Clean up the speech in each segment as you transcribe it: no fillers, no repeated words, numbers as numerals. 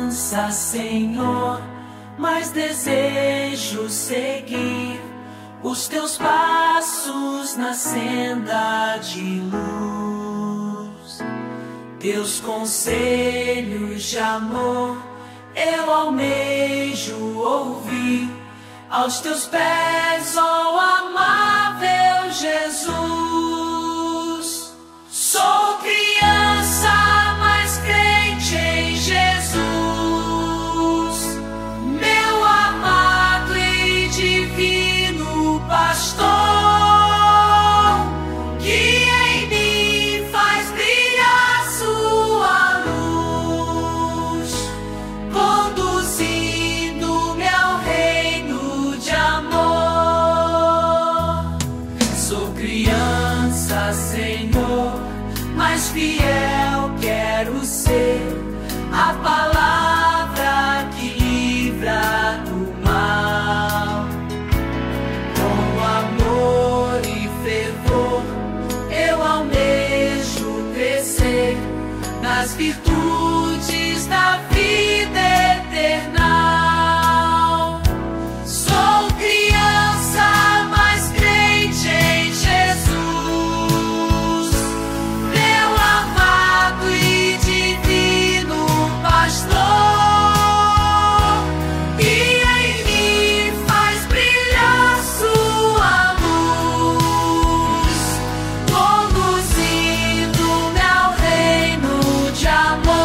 criança, Senhor, mas desejo seguir os teus passos na senda de luz. Teus conselhos de amor eu almejo ouvir. Aos teus pés, ó amável Jesus. Sou criança, mas crente em Jesus, meu amado e divino pastor, que em mim faz brilhar sua luz, conduzindo-me ao reino de amor. Sou criança, Senhor, mas fiel quero ser, a palavra que livra do mal. Com amor e fervor eu almejo crescer nas virtudes da vida eternal. Sou criança, mas crente em Jesus, meu amado e divino pastor, que em mim faz brilhar sua luz, conduzindo-me ao reino de amor.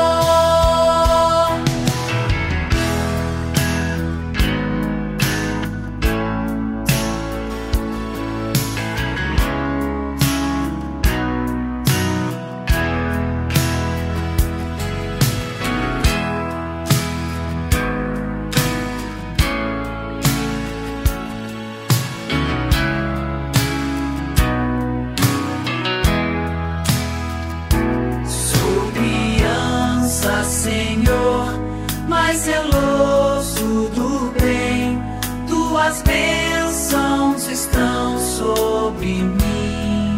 Sou criança, Senhor, mas zeloso do bem. Tuas bênçãos estão sobre mim.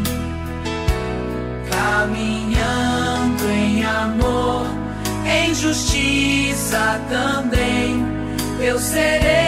Caminhando em amor, em justiça também, eu serei